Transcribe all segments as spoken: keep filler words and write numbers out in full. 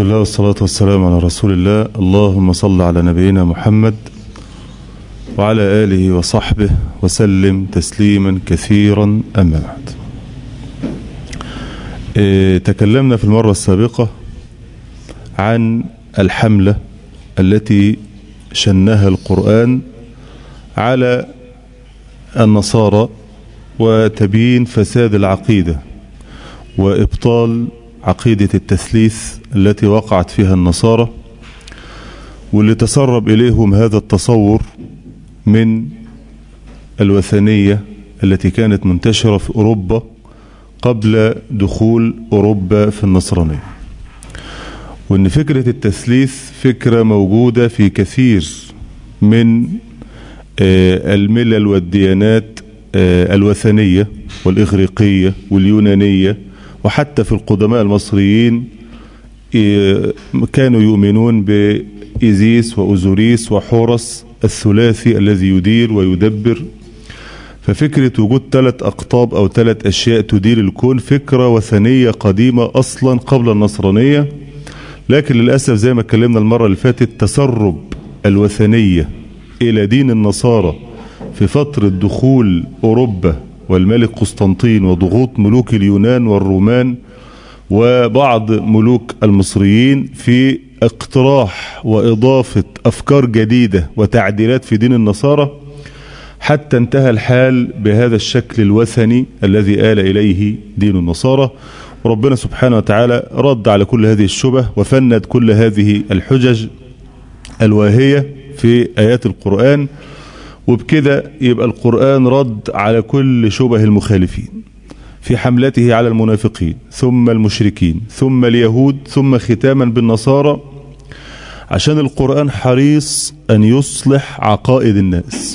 الله والصلاة والسلام على رسول الله. اللهم صل على نبينا محمد وعلى آله وصحبه وسلم تسليما كثيرا. أما بعد، اه تكلمنا في المرة السابقة عن الحملة التي شنها القرآن على النصارى وتبيين فساد العقيدة وإبطال عقيدة التثليث التي وقعت فيها النصارى، واللي تسرب إليهم هذا التصور من الوثنية التي كانت منتشرة في أوروبا قبل دخول أوروبا في النصرانية، وأن فكرة التثليث فكرة موجودة في كثير من الملل والديانات الوثنية والإغريقية واليونانية، وحتى في القدماء المصريين كانوا يؤمنون بإيزيس وأوزوريس وحورس الثلاثي الذي يدير ويدبر. ففكرة وجود ثلاث أقطاب أو ثلاث أشياء تدير الكون فكرة وثنية قديمة أصلا قبل النصرانية، لكن للأسف زي ما اتكلمنا المرة اللي فاتت تسرب الوثنية إلى دين النصارى في فترة دخول أوروبا والملك قسطنطين وضغوط ملوك اليونان والرومان وبعض ملوك المصريين في اقتراح وإضافة أفكار جديدة وتعديلات في دين النصارى، حتى انتهى الحال بهذا الشكل الوثني الذي آل إليه دين النصارى. وربنا سبحانه وتعالى رد على كل هذه الشبه وفند كل هذه الحجج الواهية في آيات القرآن، وبكده يبقى القرآن رد على كل شبه المخالفين في حملته على المنافقين ثم المشركين ثم اليهود ثم ختاما بالنصارى، عشان القرآن حريص أن يصلح عقائد الناس.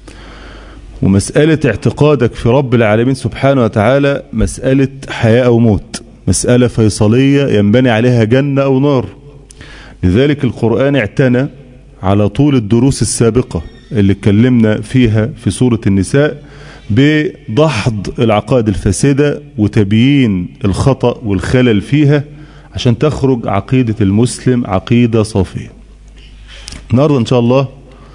ومسألة اعتقادك في رب العالمين سبحانه وتعالى مسألة حياة أو موت، مسألة فيصلية ينبني عليها جنة أو نار. لذلك القرآن اعتنى على طول الدروس السابقة اللي اتكلمنا فيها في سورة النساء بدحض العقائد الفاسدة وتبيين الخطأ والخلل فيها عشان تخرج عقيدة المسلم عقيدة صافية. النهارده إن شاء الله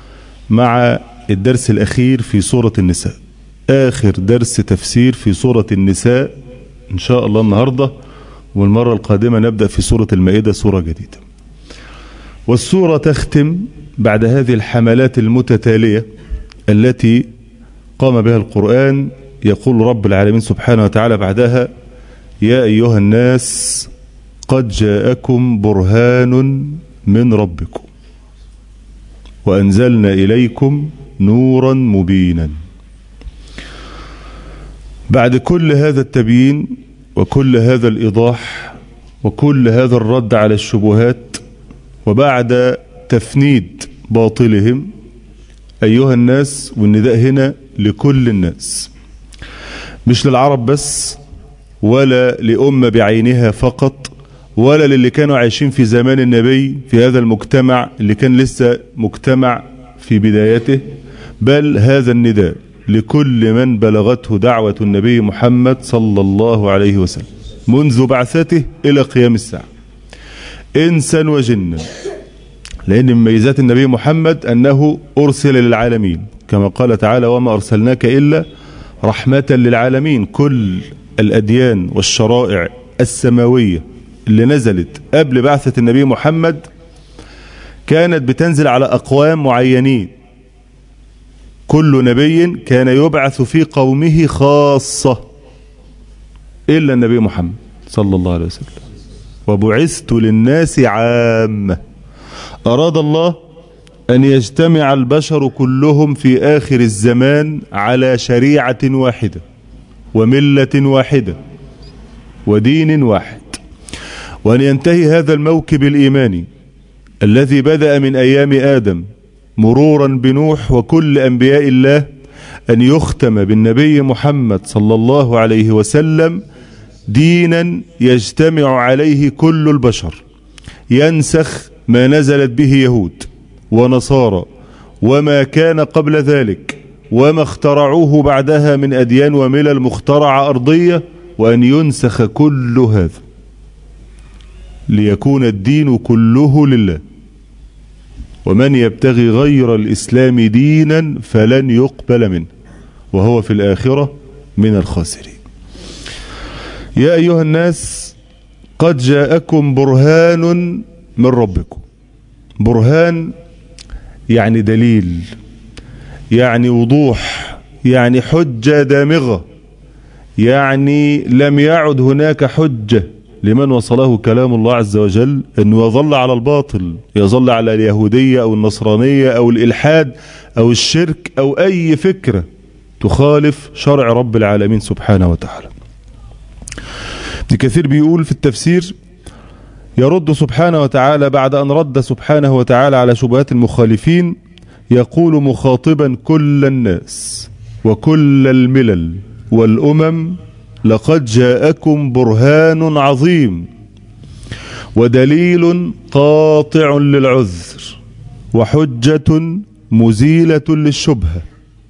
مع الدرس الأخير في سورة النساء، آخر درس تفسير في سورة النساء إن شاء الله النهارده، والمرة القادمة نبدأ في سورة المائدة سورة جديدة. والسورة تختم بعد هذه الحملات المتتالية التي قام بها القرآن. يقول رب العالمين سبحانه وتعالى بعدها: يا أيها الناس قد جاءكم برهان من ربكم وأنزلنا إليكم نورا مبينا. بعد كل هذا التبيين وكل هذا الإيضاح وكل هذا الرد على الشبهات، وبعد تفنيد باطلهم، أيها الناس، والنداء هنا لكل الناس، مش للعرب بس ولا لأمة بعينها فقط ولا للي كانوا عايشين في زمان النبي في هذا المجتمع اللي كان لسه مجتمع في بدايته، بل هذا النداء لكل من بلغته دعوة النبي محمد صلى الله عليه وسلم منذ بعثته إلى قيام الساعة، إنسا وجنا. لأن من ميزات النبي محمد أنه أرسل للعالمين، كما قال تعالى: وما أرسلناك إلا رحمة للعالمين. كل الأديان والشرائع السماوية اللي نزلت قبل بعثة النبي محمد كانت بتنزل على أقوام معينين، كل نبي كان يبعث في قومه خاصة إلا النبي محمد صلى الله عليه وسلم، وبعثت للناس عامة. أراد الله أن يجتمع البشر كلهم في آخر الزمان على شريعة واحدة وملة واحدة ودين واحد، وأن ينتهي هذا الموكب الإيماني الذي بدأ من أيام آدم مرورا بنوح وكل أنبياء الله، أن يختم بالنبي محمد صلى الله عليه وسلم دينا يجتمع عليه كل البشر، ينسخ ما نزلت به يهود ونصارى وما كان قبل ذلك وما اخترعوه بعدها من أديان وملل مخترعة أرضية، وأن ينسخ كل هذا ليكون الدين كله لله، ومن يبتغي غير الإسلام دينا فلن يقبل منه وهو في الآخرة من الخاسرين. يا أيها الناس قد جاءكم برهان من ربكم. برهان يعني دليل، يعني وضوح، يعني حجة دامغة، يعني لم يعد هناك حجة لمن وصله كلام الله عز وجل أنه يظل على الباطل، يظل على اليهودية أو النصرانية أو الإلحاد أو الشرك أو أي فكرة تخالف شرع رب العالمين سبحانه وتعالى. ابن كثير بيقول في التفسير: يرد سبحانه وتعالى بعد أن رد سبحانه وتعالى على شبهات المخالفين، يقول مخاطبا كل الناس وكل الملل والأمم: لقد جاءكم برهان عظيم ودليل قاطع للعذر وحجة مزيلة للشبهة،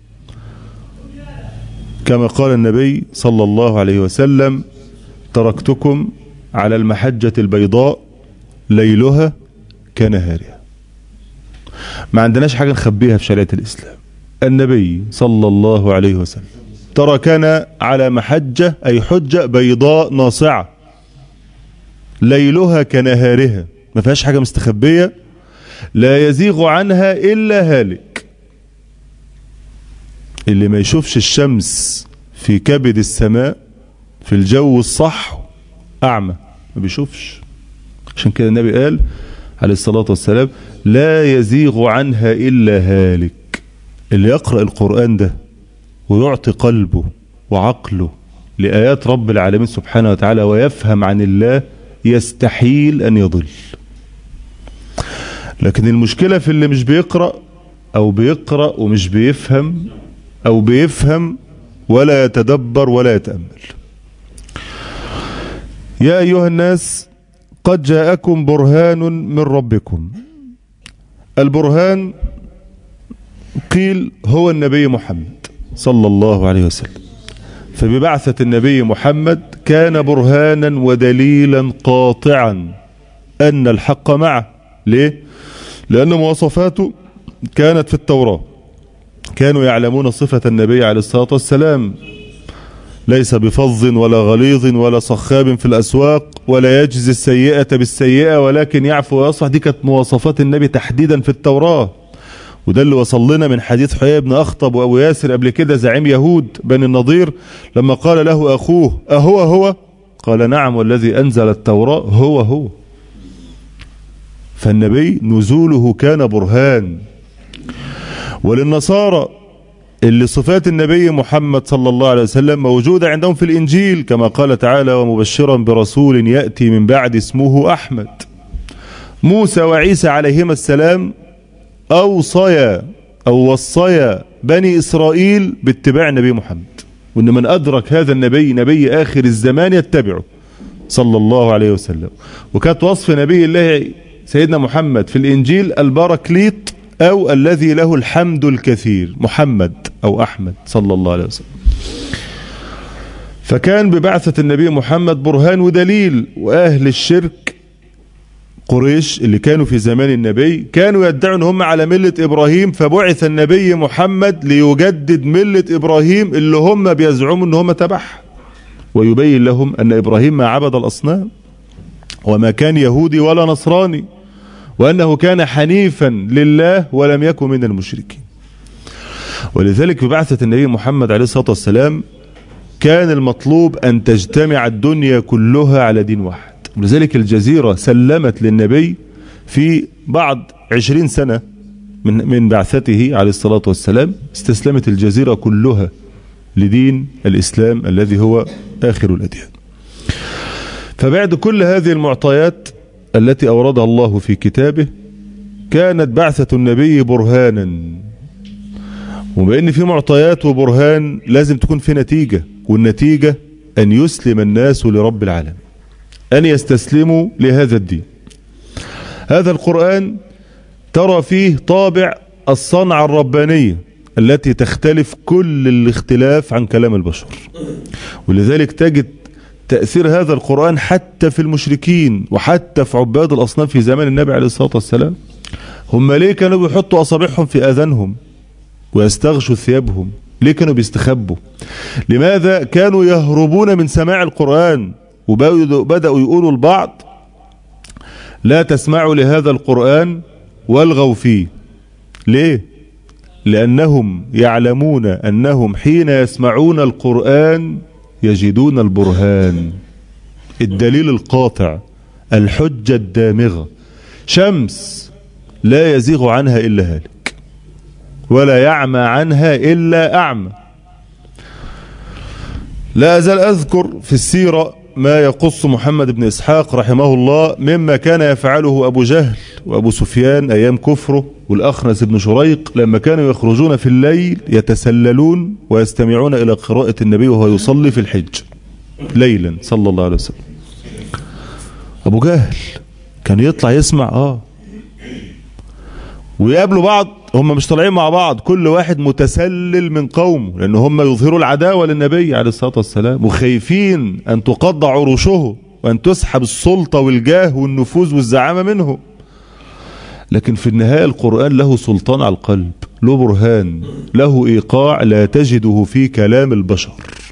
كما قال النبي صلى الله عليه وسلم: تركتكم على المحجة البيضاء ليلها كنهارها. ما عندناش حاجة نخبيها في شريعة الإسلام. النبي صلى الله عليه وسلم تركنا على محجة، أي حجة بيضاء ناصعة، ليلها كنهارها، ما فيهاش حاجة مستخبية، لا يزيغ عنها إلا هالك. اللي ما يشوفش الشمس في كبد السماء في الجو الصح أعمى، ما بيشوفش. عشان كده النبي قال عليه الصلاة والسلام: لا يزيغ عنها إلا هالك. اللي يقرأ القرآن ده ويعطي قلبه وعقله لآيات رب العالمين سبحانه وتعالى ويفهم عن الله، يستحيل أن يضل. لكن المشكلة في اللي مش بيقرأ أو بيقرأ ومش بيفهم، أو بيفهم ولا يتدبر ولا يتأمل. يا أيها الناس قد جاءكم برهان من ربكم. البرهان قيل هو النبي محمد صلى الله عليه وسلم، فببعثة النبي محمد كان برهانا ودليلا قاطعا أن الحق معه. ليه؟ لأن مواصفاته كانت في التوراة، كانوا يعلمون صفة النبي عليه الصلاة والسلام: ليس بفظ ولا غليظ ولا صخاب في الأسواق ولا يجزي السيئة بالسيئة ولكن يعفو ويصفح. دي كانت مواصفات النبي تحديدا في التوراة، وده اللي وصل لنا من حديث حيي بن أخطب وأبو ياسر قبل كده زعيم يهود بني النضير، لما قال له أخوه: أهو هو؟ قال: نعم والذي أنزل التوراة هو هو. فالنبي نزوله كان برهان. وللنصارى اللي صفات النبي محمد صلى الله عليه وسلم موجودة عندهم في الإنجيل، كما قال تعالى: ومبشرا برسول يأتي من بعد اسمه أحمد. موسى وعيسى عليهما السلام أوصيا أو وصيا بني إسرائيل باتباع النبي محمد، وإن من أدرك هذا النبي نبي آخر الزمان يتبعه صلى الله عليه وسلم. وكانت وصف نبي الله سيدنا محمد في الإنجيل الباركليط، أو الذي له الحمد الكثير، محمد أو أحمد صلى الله عليه وسلم. فكان ببعثة النبي محمد برهان ودليل. وأهل الشرك قريش اللي كانوا في زمان النبي كانوا يدعوا ان هم على ملة إبراهيم، فبعث النبي محمد ليجدد ملة إبراهيم اللي هم بيزعموا ان هم تبعها، ويبين لهم أن إبراهيم ما عبد الأصنام وما كان يهودي ولا نصراني، وأنه كان حنيفا لله ولم يكن من المشركين. ولذلك ببعثة النبي محمد عليه الصلاة والسلام كان المطلوب أن تجتمع الدنيا كلها على دين واحد. ولذلك الجزيرة سلمت للنبي في بعد عشرين سنة من من بعثته عليه الصلاة والسلام، استسلمت الجزيرة كلها لدين الإسلام الذي هو آخر الأديان. فبعد كل هذه المعطيات التي أوردها الله في كتابه، كانت بعثة النبي برهانا. وبأن في معطيات وبرهان لازم تكون في نتيجة، والنتيجة أن يسلم الناس لرب العالمين، أن يستسلموا لهذا الدين. هذا القرآن ترى فيه طابع الصنعة الربانية التي تختلف كل الاختلاف عن كلام البشر. ولذلك تجد تأثير هذا القرآن حتى في المشركين وحتى في عباد الأصنام في زمان النبي عليه الصلاة والسلام. هم ليه كانوا بيحطوا أصابعهم في آذانهم ويستغشوا ثيابهم؟ ليه كانوا بيستخبوا؟ لماذا كانوا يهربون من سماع القرآن؟ وبدأوا يقولوا البعض لا تسمعوا لهذا القرآن والغوا فيه. ليه؟ لأنهم يعلمون أنهم حين يسمعون القرآن يجدون البرهان، الدليل القاطع، الحجة الدامغة، شمس لا يزيغ عنها إلا هالك ولا يعمى عنها إلا أعمى. لا أزال أذكر في السيرة ما يقص محمد بن إسحاق رحمه الله مما كان يفعله أبو جهل وأبو سفيان أيام كفره والأخنس بن شريق لما كانوا يخرجون في الليل يتسللون ويستمعون إلى قراءة النبي وهو يصلي في الحج ليلا صلى الله عليه وسلم. أبو جهل كان يطلع يسمع آه ويقابلوا بعض، هم مش طالعين مع بعض، كل واحد متسلل من قومه، لأن هم يظهروا العداوة للنبي عليه الصلاة والسلام وخايفين أن تقضى عروشه وأن تسحب السلطة والجاه والنفوذ والزعامة منه. لكن في النهاية القرآن له سلطان على القلب، له برهان، له إيقاع لا تجده في كلام البشر،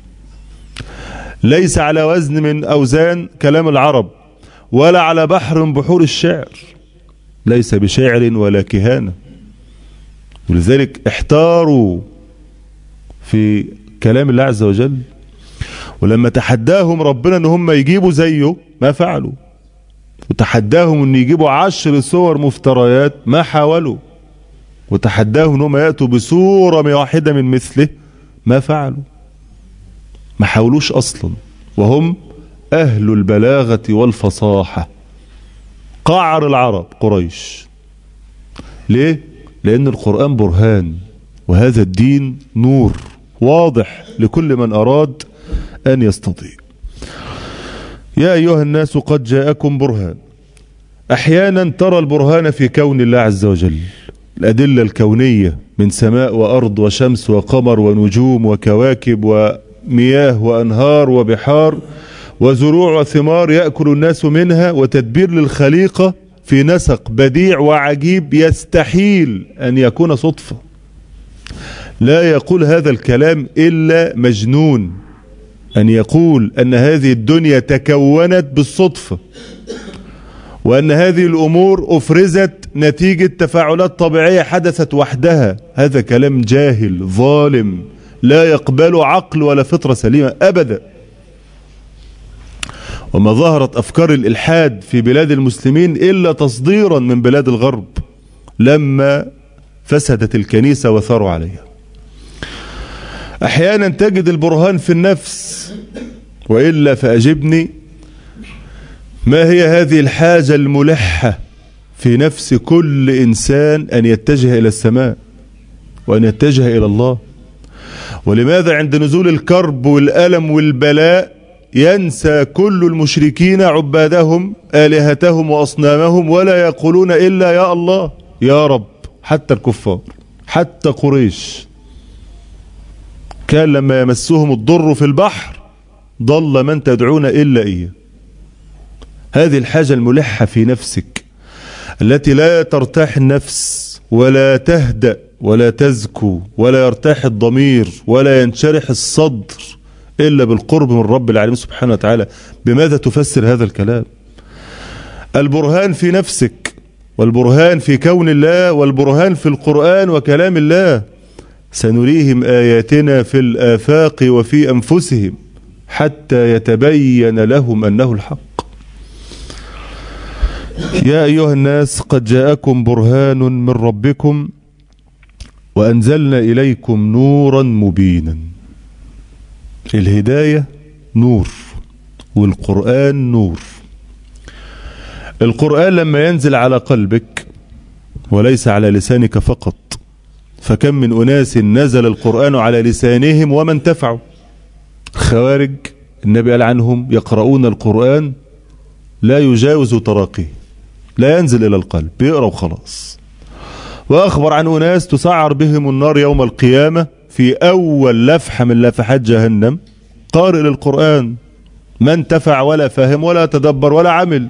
ليس على وزن من أوزان كلام العرب ولا على بحر من بحور الشعر، ليس بشعر ولا كهانة. ولذلك احتاروا في كلام الله عز وجل، ولما تحداهم ربنا ان هم يجيبوا زيه ما فعلوا، وتحداهم ان يجيبوا عشر صور مفتريات ما حاولوا، وتحداهم ان هم يأتوا بصورة واحدة من مثله ما فعلوا، ما حاولوش اصلا، وهم اهل البلاغة والفصاحة، قعر العرب قريش. ليه؟ لأن القرآن برهان، وهذا الدين نور واضح لكل من أراد أن يستطيع. يا أيها الناس قد جاءكم برهان. أحيانا ترى البرهان في كون الله عز وجل، الأدلة الكونية من سماء وأرض وشمس وقمر ونجوم وكواكب ومياه وأنهار وبحار وزروع وثمار يأكل الناس منها، وتدبير للخليقة في نسق بديع وعجيب يستحيل أن يكون صدفة. لا يقول هذا الكلام إلا مجنون أن يقول أن هذه الدنيا تكونت بالصدفة، وأن هذه الأمور أفرزت نتيجة تفاعلات طبيعية حدثت وحدها. هذا كلام جاهل ظالم لا يقبل عقل ولا فطرة سليمة أبدا. وما ظهرت أفكار الإلحاد في بلاد المسلمين إلا تصديرا من بلاد الغرب لما فسدت الكنيسة وثاروا عليها. أحيانا تجد البرهان في النفس، وإلا فأجبني، ما هي هذه الحاجة الملحة في نفس كل إنسان أن يتجه إلى السماء وأن يتجه إلى الله؟ ولماذا عند نزول الكرب والألم والبلاء ينسى كل المشركين عبادهم آلهتهم وأصنامهم ولا يقولون إلا يا الله يا رب؟ حتى الكفار، حتى قريش، كان لما يمسهم الضر في البحر ضل من تدعون إلا إياه. هذه الحاجة الملحة في نفسك التي لا ترتاح النفس ولا تهدأ ولا تزكو ولا يرتاح الضمير ولا ينشرح الصدر إلا بالقرب من رب العالمين سبحانه وتعالى. بماذا تفسر هذا الكلام؟ البرهان في نفسك، والبرهان في كون الله، والبرهان في القرآن وكلام الله. سنريهم آياتنا في الآفاق وفي أنفسهم حتى يتبين لهم أنه الحق. يا أيها الناس قد جاءكم برهان من ربكم وأنزلنا إليكم نورا مبينا. الهداية نور والقرآن نور. القرآن لما ينزل على قلبك وليس على لسانك فقط، فكم من أناس نزل القرآن على لسانهم وما انتفعوا. الخوارج النبي قال عنهم يقرؤون القرآن لا يجاوز تراقيه، لا ينزل إلى القلب، بيقرأ وخلاص. وأخبر عن أناس تسعر بهم النار يوم القيامة في أول لفحة من لفحات جهنم قارئ للقرآن ما انتفع ولا فهم ولا تدبر ولا عمل.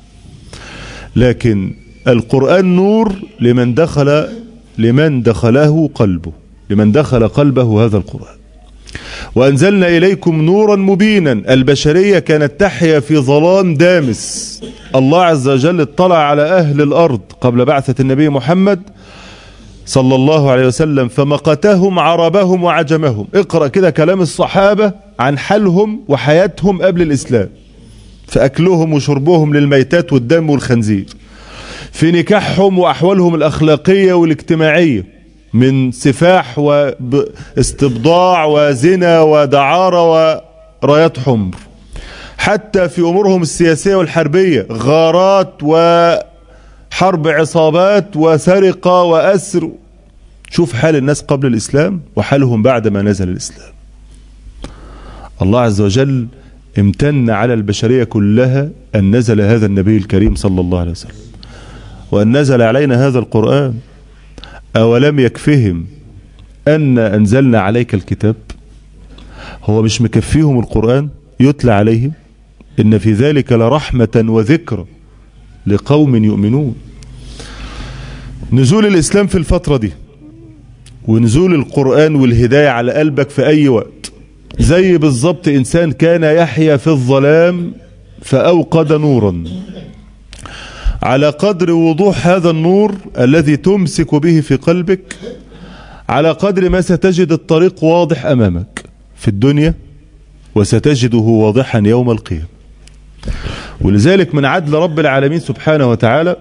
لكن القرآن نور لمن دخل لمن دخله قلبه، لمن دخل قلبه هذا القرآن. وأنزلنا إليكم نورا مبينا. البشرية كانت تحيا في ظلام دامس. الله عز وجل اطلع على أهل الأرض قبل بعثة النبي محمد صلى الله عليه وسلم فمقتهم عربهم وعجمهم. اقرأ كده كلام الصحابة عن حالهم وحياتهم قبل الإسلام، في أكلهم وشربهم للميتات والدم والخنزير، في نكاحهم وأحوالهم الأخلاقية والاجتماعية من سفاح واستبضاع وزنا ودعارة ورايات حمر، حتى في أمورهم السياسية والحربية، غارات وحرب عصابات وسرقة وأسر. شوف حال الناس قبل الإسلام وحالهم بعد ما نزل الإسلام. الله عز وجل امتن على البشرية كلها أن نزل هذا النبي الكريم صلى الله عليه وسلم، وأن نزل علينا هذا القرآن. أولم يكفهم أن أنزلنا عليك الكتاب؟ هو مش مكفيهم القرآن يتلى عليهم؟ إن في ذلك لرحمة وذكر لقوم يؤمنون. نزول الإسلام في الفترة دي ونزول القرآن والهداية على قلبك في أي وقت، زي بالضبط إنسان كان يحيا في الظلام فأوقد نورا. على قدر وضوح هذا النور الذي تمسك به في قلبك، على قدر ما ستجد الطريق واضح أمامك في الدنيا، وستجده واضحا يوم القيامة. ولذلك من عدل رب العالمين سبحانه وتعالى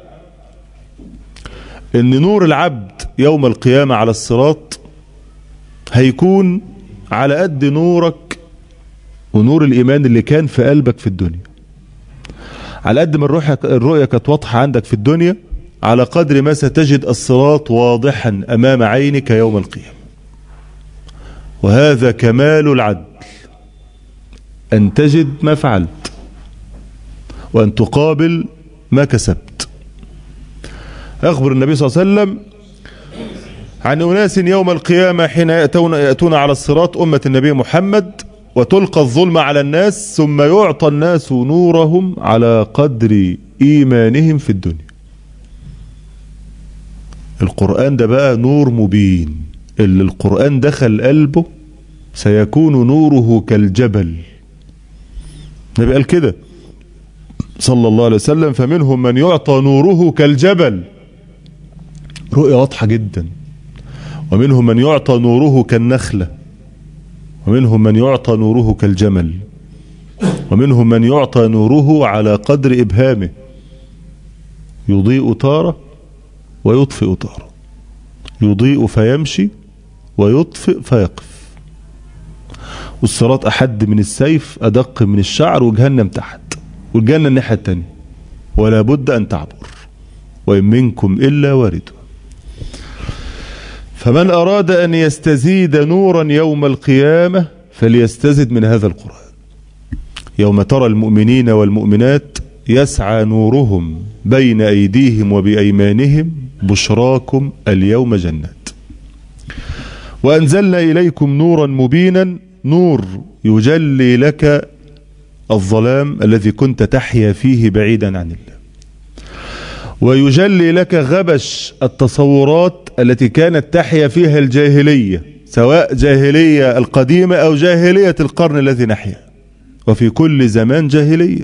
ان نور العبد يوم القيامة على الصراط هيكون على قد نورك ونور الإيمان اللي كان في قلبك في الدنيا. على قد ما الرؤية كانت واضحة عندك في الدنيا، على قدر ما ستجد الصراط واضحا أمام عينك يوم القيامة. وهذا كمال العدل، أن تجد ما فعلت وأن تقابل ما كسبت. أخبر النبي صلى الله عليه وسلم عن أناس يوم القيامة حين يأتون, يأتون على الصراط أمة النبي محمد، وتلقى الظلم على الناس، ثم يعطى الناس نورهم على قدر إيمانهم في الدنيا. القرآن ده بقى نور مبين، اللي القرآن دخل قلبه سيكون نوره كالجبل. النبي قال كده صلى الله عليه وسلم: فمنهم من يعطى نوره كالجبل، رؤية واضحة جدا. ومنهم من يعطى نوره كالنخلة، ومنهم من يعطى نوره كالجمل، ومنهم من يعطى نوره على قدر إبهامه، يضيء تارة ويطفئ تارة، يضيء فيمشي ويطفئ فيقف. والصراط أحد من السيف، أدق من الشعر، وجهنم تحت، والجنة الناحية التانية، ولا بد أن تعبر، وإن منكم إلا واردها. فمن أراد أن يستزيد نورا يوم القيامة فليستزد من هذا القرآن. يوم ترى المؤمنين والمؤمنات يسعى نورهم بين أيديهم وبأيمانهم بشراكم اليوم جنات. وأنزلنا إليكم نورا مبينا، نور يجلي لك الظلام الذي كنت تحيا فيه بعيدا عن الله، ويجلي لك غبش التصورات التي كانت تحيا فيها الجاهلية، سواء جاهلية القديمة أو جاهلية القرن الذي نحيا، وفي كل زمان جاهلية.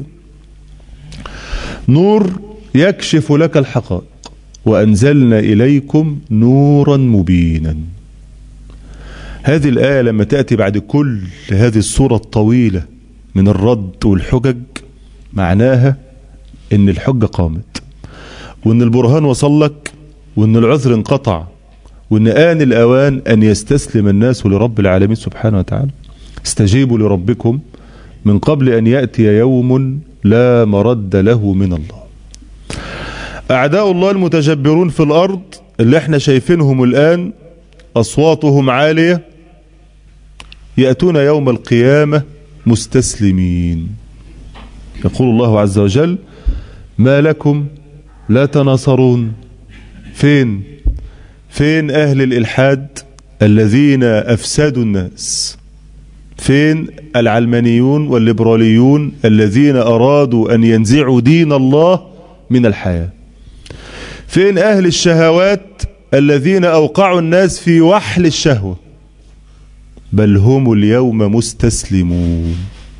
نور يكشف لك الحقائق. وأنزلنا إليكم نورا مبينا. هذه الآية لما تأتي بعد كل هذه السورة الطويلة من الرد والحجج، معناها إن الحجة قامت، وإن البرهان وصل لك، وإن العذر انقطع، وإن آن الأوان أن يستسلم الناس لرب العالمين سبحانه وتعالى. استجيبوا لربكم من قبل أن يأتي يوم لا مرد له من الله. أعداء الله المتجبرون في الأرض اللي احنا شايفينهم الآن أصواتهم عالية، يأتون يوم القيامة مستسلمين. يقول الله عز وجل: ما لكم لا تناصرون. فين فين أهل الإلحاد الذين أفسدوا الناس؟ فين العلمانيون والليبراليون الذين أرادوا أن ينزعوا دين الله من الحياة؟ فين أهل الشهوات الذين أوقعوا الناس في وحل الشهوة؟ بل هم اليوم مستسلمون.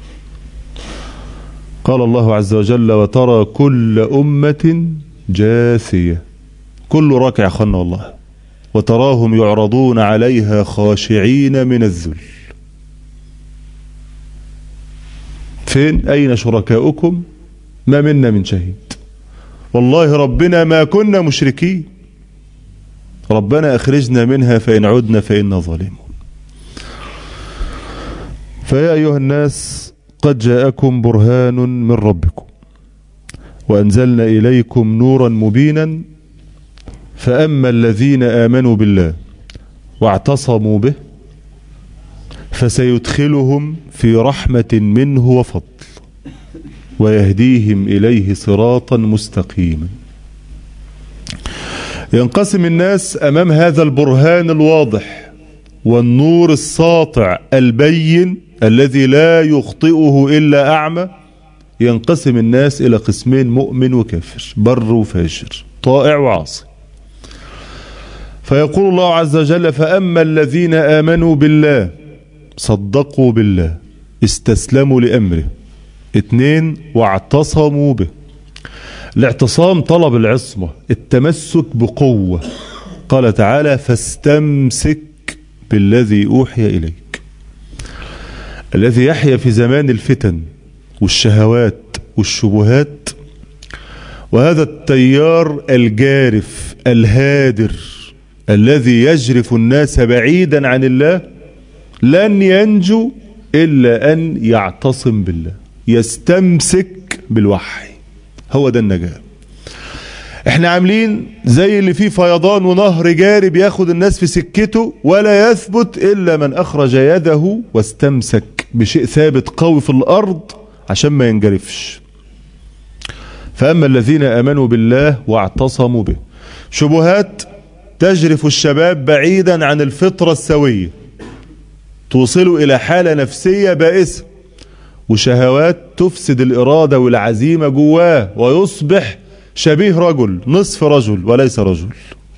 قال الله عز وجل: وترى كل أمة جاثية. كل راكع يا أخوانا والله. وتراهم يعرضون عليها خاشعين من الذل. فين أين شركاؤكم؟ ما منا من شهيد. والله ربنا ما كنا مشركين. ربنا أخرجنا منها فإن عدنا فإنا ظالمون. فيا أيها الناس قد جاءكم برهان من ربكم وأنزلنا إليكم نورا مبينا فأما الذين آمنوا بالله واعتصموا به فسيدخلهم في رحمة منه وفضل ويهديهم إليه صراطا مستقيما. ينقسم الناس أمام هذا البرهان الواضح والنور الساطع البين الذي لا يخطئه إلا أعمى. ينقسم الناس إلى قسمين: مؤمن وكافر، بر وفاجر، طائع وعاصي. فيقول الله عز وجل: فأما الذين آمنوا بالله، صدقوا بالله، استسلموا لأمره. اثنين: واعتصموا به. الاعتصام طلب العصمة، التمسك بقوة. قال تعالى: فاستمسك بالذي أوحي إليك. الذي يحيا في زمان الفتن والشهوات والشبهات، وهذا التيار الجارف الهادر الذي يجرف الناس بعيدا عن الله، لن ينجو إلا أن يعتصم بالله، يستمسك بالوحي. هو ده النجاة. احنا عاملين زي اللي فيه فيضان ونهر جاري بياخد الناس في سكته، ولا يثبت إلا من أخرج يده واستمسك بشيء ثابت قوي في الأرض عشان ما ينجرفش. فأما الذين آمنوا بالله واعتصموا به. شبهات تجرف الشباب بعيدا عن الفطرة السوية، توصلوا إلى حالة نفسية بائسة، وشهوات تفسد الإرادة والعزيمة جواه ويصبح شبيه رجل، نصف رجل وليس رجل.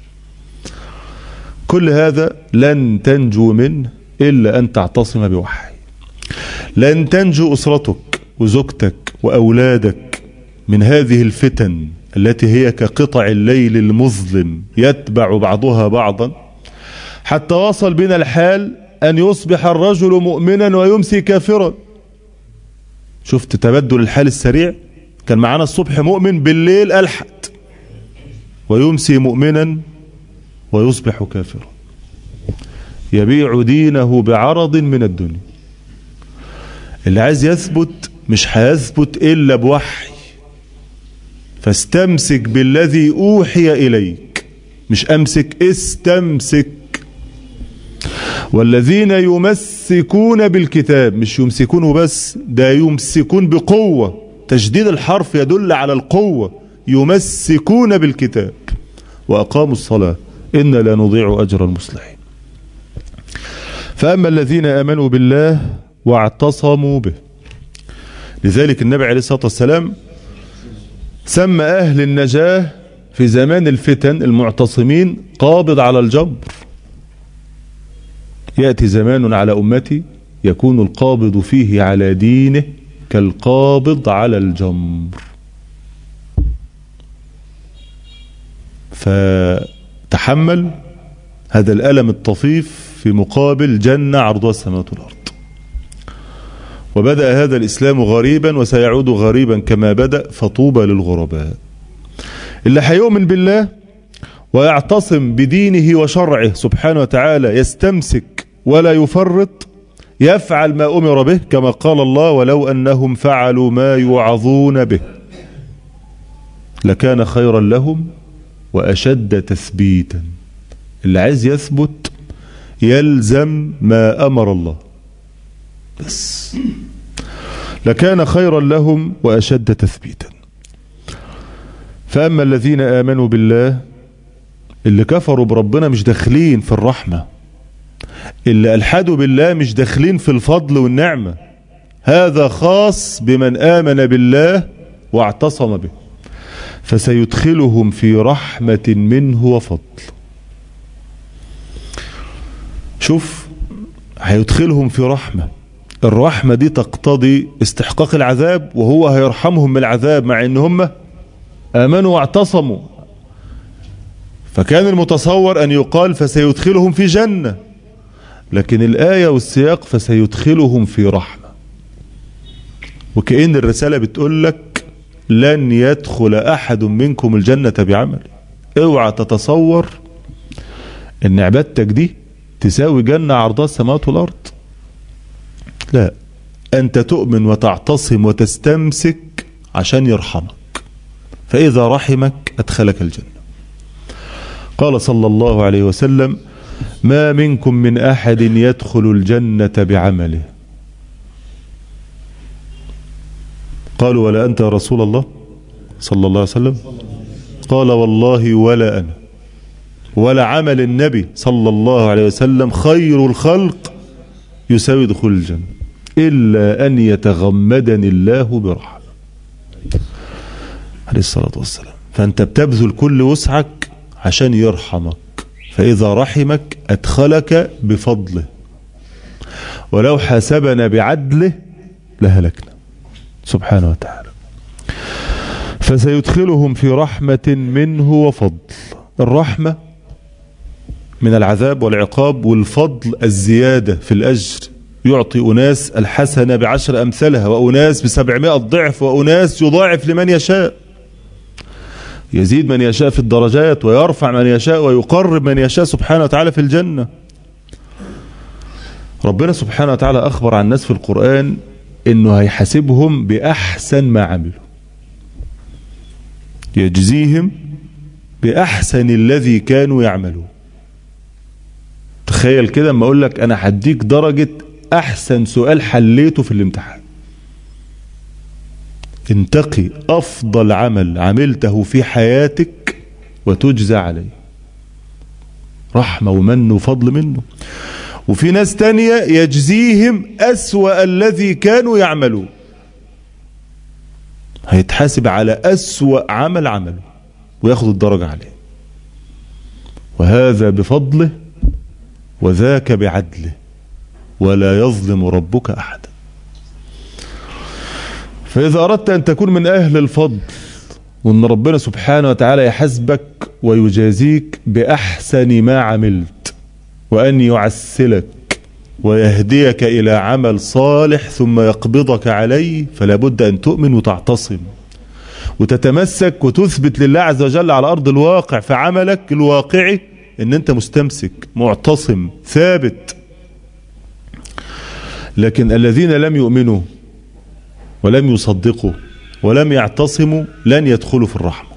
كل هذا لن تنجو منه إلا أن تعتصم بوحي. لن تنجو أسرتك وزوجتك وأولادك من هذه الفتن التي هي كقطع الليل المظلم يتبع بعضها بعضا، حتى وصل بنا الحال أن يصبح الرجل مؤمنا ويمسي كافرا. شفت تبدل الحال السريع؟ كان معنا الصبح مؤمن، بالليل ألحد، ويمسي مؤمنا ويصبح كافرا، يبيع دينه بعرض من الدنيا. اللي عايز يثبت مش هيثبت إلا بوحي. فاستمسك بالذي أوحي إليك، مش أمسك، استمسك. والذين يمسكون بالكتاب، مش يمسكونه بس، ده يمسكون بقوة. تشديد الحرف يدل على القوة. يمسكون بالكتاب وأقاموا الصلاة إنا لا نضيع أجر المصلحين. فأما الذين آمنوا بالله واعتصموا به. لذلك النبي عليه الصلاة والسلام سمى أهل النجاة في زمان الفتن المعتصمين قابض على الجمر. يأتي زمان على أمتي يكون القابض فيه على دينه كالقابض على الجمر. فتحمل هذا الألم الطفيف في مقابل جنة عرضها السماوات والأرض. وبدأ هذا الإسلام غريبا وسيعود غريبا كما بدأ، فطوبى للغرباء. اللي هيؤمن بالله ويعتصم بدينه وشرعه سبحانه وتعالى، يستمسك ولا يفرط، يفعل ما أمر به، كما قال الله: ولو أنهم فعلوا ما يوعظون به لكان خيرا لهم وأشد تثبيتا. اللي عايز يثبت يلزم ما أمر الله بس، لكان خيرا لهم وأشد تثبيتا. فأما الذين آمنوا بالله، اللي كفروا بربنا مش داخلين في الرحمة، اللي ألحدوا بالله مش داخلين في الفضل والنعمة، هذا خاص بمن آمن بالله واعتصم به، فسيدخلهم في رحمة منه وفضل. شوف، هيدخلهم في رحمة، الرحمة دي تقتضي استحقاق العذاب، وهو هيرحمهم من العذاب مع ان هم آمنوا واعتصموا. فكان المتصور أن يقال فسيدخلهم في جنة، لكن الآية والسياق فسيدخلهم في رحمة، وكأن الرسالة بتقول لك لن يدخل أحد منكم الجنة بعمل. اوعى تتصور ان عبادتك دي تساوي جنة عرضها السماوات والأرض، لا، أنت تؤمن وتعتصم وتستمسك عشان يرحمك، فإذا رحمك أدخلك الجنة. قال صلى الله عليه وسلم: ما منكم من أحد يدخل الجنة بعمله. قالوا: ولا أنت يا رسول الله صلى الله عليه وسلم؟ قال: والله ولا أنا، ولا عمل النبي صلى الله عليه وسلم خير الخلق يساوي دخول الجنة، إلا أن يتغمدني الله برحمة عليه الصلاة والسلام. فأنت بتبذل كل وسعك عشان يرحمك، فإذا رحمك أدخلك بفضله، ولو حاسبنا بعدله لهلكنا سبحانه وتعالى. فسيدخلهم في رحمة منه وفضل. الرحمة من العذاب والعقاب، والفضل الزيادة في الأجر، يعطي أناس الحسنة بعشر أمثالها، وأناس بسبعمائة ضعف، وأناس يضاعف لمن يشاء، يزيد من يشاء في الدرجات، ويرفع من يشاء، ويقرب من يشاء سبحانه وتعالى في الجنة. ربنا سبحانه وتعالى أخبر عن الناس في القرآن إنه هيحاسبهم بأحسن ما عملوا، يجزيهم بأحسن الذي كانوا يعملون. تخيل كده اما اقول لك انا هديك درجة احسن سؤال حليته في الامتحان، انتقي افضل عمل عملته في حياتك وتجزى عليه، رحمة ومن وفضل منه. وفي ناس تانية يجزيهم اسوأ الذي كانوا يعملون، هيتحاسب على اسوأ عمل عمله وياخد الدرجة عليه، وهذا بفضله وذاك بعدله، ولا يظلم ربك أحدا. فإذا أردت أن تكون من أهل الفضل، وأن ربنا سبحانه وتعالى يحاسبك ويجازيك بأحسن ما عملت، وأن يعسلك ويهديك إلى عمل صالح ثم يقبضك عليه، فلا بد أن تؤمن وتعتصم وتتمسك وتثبت لله عز وجل على أرض الواقع في عملك الواقعي ان انت مستمسك معتصم ثابت. لكن الذين لم يؤمنوا ولم يصدقوا ولم يعتصموا لن يدخلوا في الرحمة.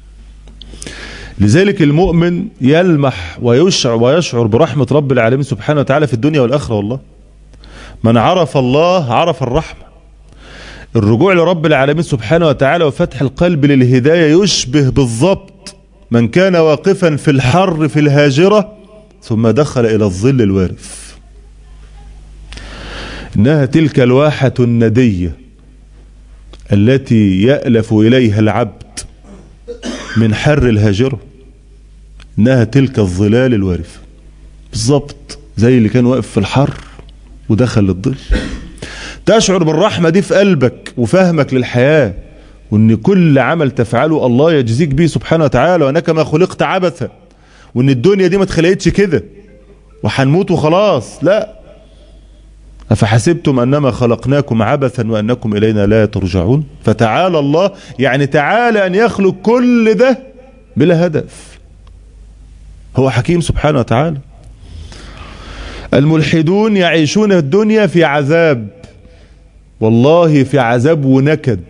لذلك المؤمن يلمح ويشعر ويشعر برحمة رب العالمين سبحانه وتعالى في الدنيا والآخرة. والله من عرف الله عرف الرحمة. الرجوع لرب العالمين سبحانه وتعالى وفتح القلب للهداية يشبه بالضبط من كان واقفا في الحر في الهاجرة ثم دخل إلى الظل الوارف. إنها تلك الواحة الندية التي يألف إليها العبد من حر الهاجرة، إنها تلك الظلال الوارفة بالضبط زي اللي كان واقف في الحر ودخل للظل. تشعر بالرحمة دي في قلبك وفهمك للحياة، وان كل عمل تفعله الله يجزيك به سبحانه وتعالى، وانك ما خلقت عبثا، وان الدنيا دي ما اتخلقتش كده وحنموت وخلاص، لا. افحسبتم انما خلقناكم عبثا وانكم الينا لا ترجعون. فتعالى الله، يعني تعالى ان يخلق كل ده بلا هدف. هو حكيم سبحانه وتعالى. الملحدون يعيشون الدنيا في عذاب، والله في عذاب ونكد.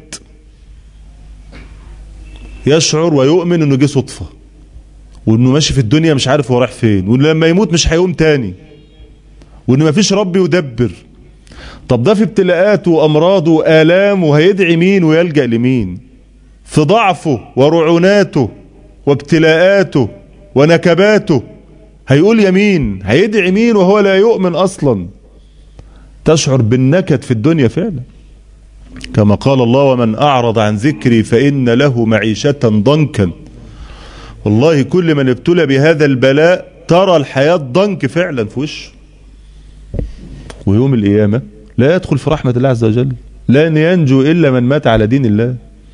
يشعر ويؤمن انه جه صدفة، وانه ماشي في الدنيا مش عارف هو رايح فين، وانه لما يموت مش هيقوم تاني، وانه مفيش رب يدبر. طب ده في ابتلاءاته وامراضه والامه، وهيدعي مين ويلجأ لمين؟ في ضعفه ورعوناته وابتلاءاته ونكباته هيقول يمين، هيدعي مين وهو لا يؤمن أصلا. تشعر بالنكد في الدنيا فعلا، كما قال الله: ومن أعرض عن ذكري فإن له معيشة ضنكا. والله كل من ابتلى بهذا البلاء ترى الحياة ضنك فعلا في وشه، ويوم القيامة لا يدخل في رحمة الله عز وجل، لن ينجو إلا من مات على دين الله.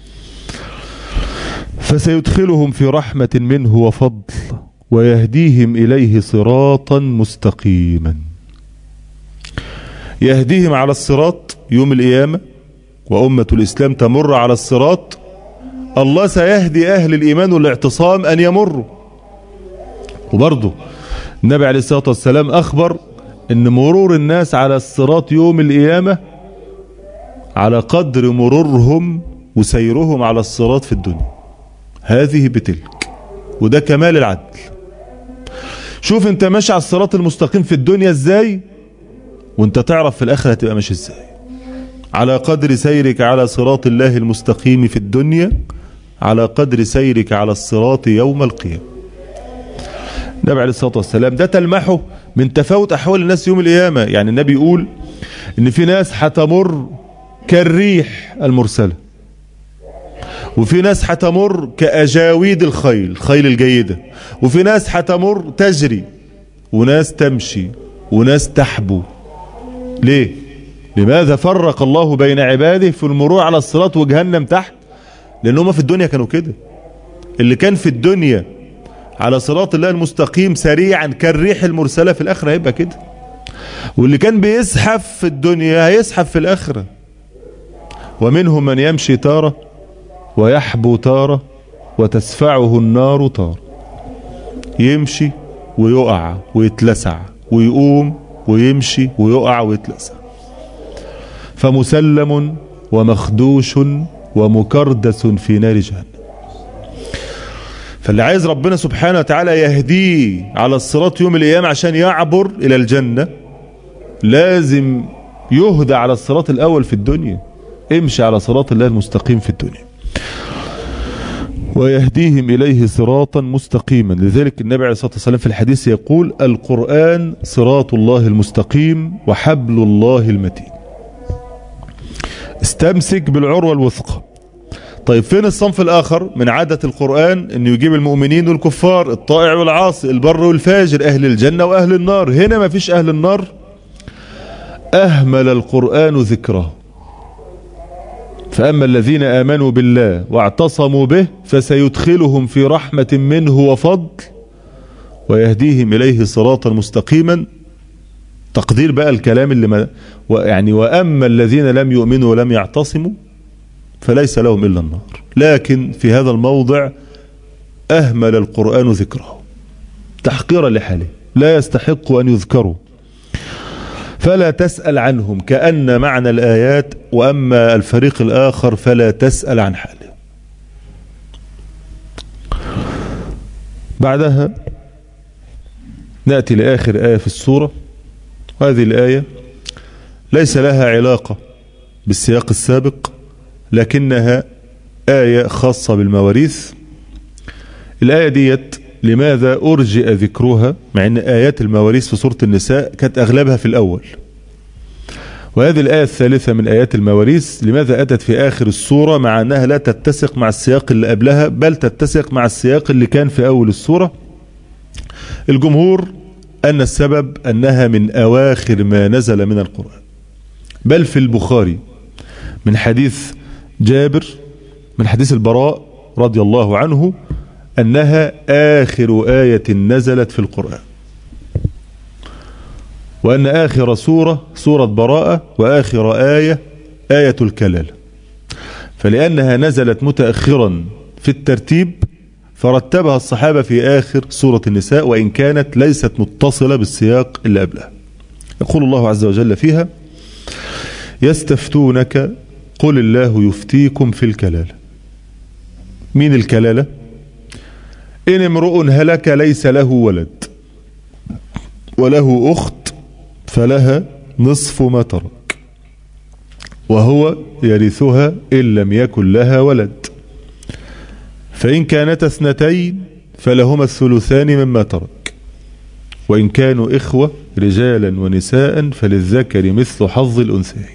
فسيدخلهم في رحمة منه وفضل ويهديهم إليه صراطا مستقيما. يهديهم على الصراط يوم القيامة، وأمة الإسلام تمر على الصراط. الله سيهدي أهل الإيمان والاعتصام أن يمروا. وبرضه النبي عليه الصلاة والسلام أخبر أن مرور الناس على الصراط يوم القيامة على قدر مرورهم وسيرهم على الصراط في الدنيا، هذه بتلك. وده كمال العدل. شوف انت ماشي على الصراط المستقيم في الدنيا ازاي، وانت تعرف في الآخرة هتبقى ماشي ازاي. على قدر سيرك على صراط الله المستقيم في الدنيا على قدر سيرك على الصراط يوم القيامة. النبي عليه الصلاة والسلام ده تلمحه من تفاوت أحوال الناس يوم القيامة. يعني النبي يقول إن في ناس هتمر كالريح المرسلة، وفي ناس هتمر كأجاويد الخيل، الخيل الجيدة، وفي ناس هتمر تجري، وناس تمشي، وناس تحبو. ليه؟ لماذا فرق الله بين عباده في المرور على الصراط وجهنم تحت؟ لأنهم في الدنيا كانوا كده. اللي كان في الدنيا على صراط الله المستقيم سريعا كالريح المرسلة في الآخرة هيبقى كده، واللي كان بيزحف في الدنيا هيزحف في الآخرة. ومنهم من يمشي تارة ويحبو تارة وتسفعه النار تارة. يمشي ويقع ويتلسع، ويقوم ويمشي ويقع ويتلسع. فمسلم ومخدوش ومكردس في نار جهنم. فاللي عايز ربنا سبحانه وتعالى يهديه على الصراط يوم القيامة عشان يعبر إلى الجنة، لازم يهدى على الصراط الأول في الدنيا. امشي على صراط الله المستقيم في الدنيا. ويهديهم إليه صراطا مستقيما. لذلك النبي عليه الصلاة والسلام في الحديث يقول: القرآن صراط الله المستقيم وحبل الله المتين. استمسك بالعروة الوثقى. طيب فين الصنف الآخر؟ من عادة القرآن أنه يجيب المؤمنين والكفار، الطائع والعاصي، البر والفاجر، أهل الجنة وأهل النار. هنا ما فيش أهل النار. أهمل القرآن ذكره. فأما الذين آمنوا بالله واعتصموا به فسيدخلهم في رحمة منه وفضل ويهديهم إليه صراطا مستقيما. تقدير بقى الكلام اللي ما يعني: وأما الذين لم يؤمنوا ولم يعتصموا فليس لهم إلا النار. لكن في هذا الموضع أهمل القرآن ذكره تحقيرا لحاله، لا يستحق أن يذكروا. فلا تسأل عنهم، كأن معنى الآيات: وأما الفريق الآخر فلا تسأل عن حاله. بعدها نأتي لآخر آية في السورة. وهذه الآية ليس لها علاقة بالسياق السابق، لكنها آية خاصة بالمواريث. الآية ديت لماذا أرجئ ذكرها مع أن آيات المواريث في سورة النساء كانت أغلبها في الأول؟ وهذه الآية الثالثة من آيات المواريث لماذا أتت في آخر السورة مع أنها لا تتسق مع السياق اللي قبلها، بل تتسق مع السياق اللي كان في أول السورة؟ الجمهور أن السبب أنها من أواخر ما نزل من القرآن. بل في البخاري من حديث جابر، من حديث البراء رضي الله عنه، أنها آخر آية نزلت في القرآن، وأن آخر سورة سورة براءة، وآخر آية آية الكلالة. فلأنها نزلت متأخرا في الترتيب فرتبها الصحابة في آخر سورة النساء، وإن كانت ليست متصلة بالسياق اللي قبلها. يقول الله عز وجل فيها: يستفتونك قل الله يفتيكم في الكلالة. مين الكلالة؟ إن امرؤ هلك ليس له ولد وله أخت فلها نصف ما ترك وهو يرثها إن لم يكن لها ولد، فإن كانت اثنتين فلهما الثلثان مما ترك، وإن كانوا إخوة رجالا ونساء فللذكر مثل حظ الأنثيين.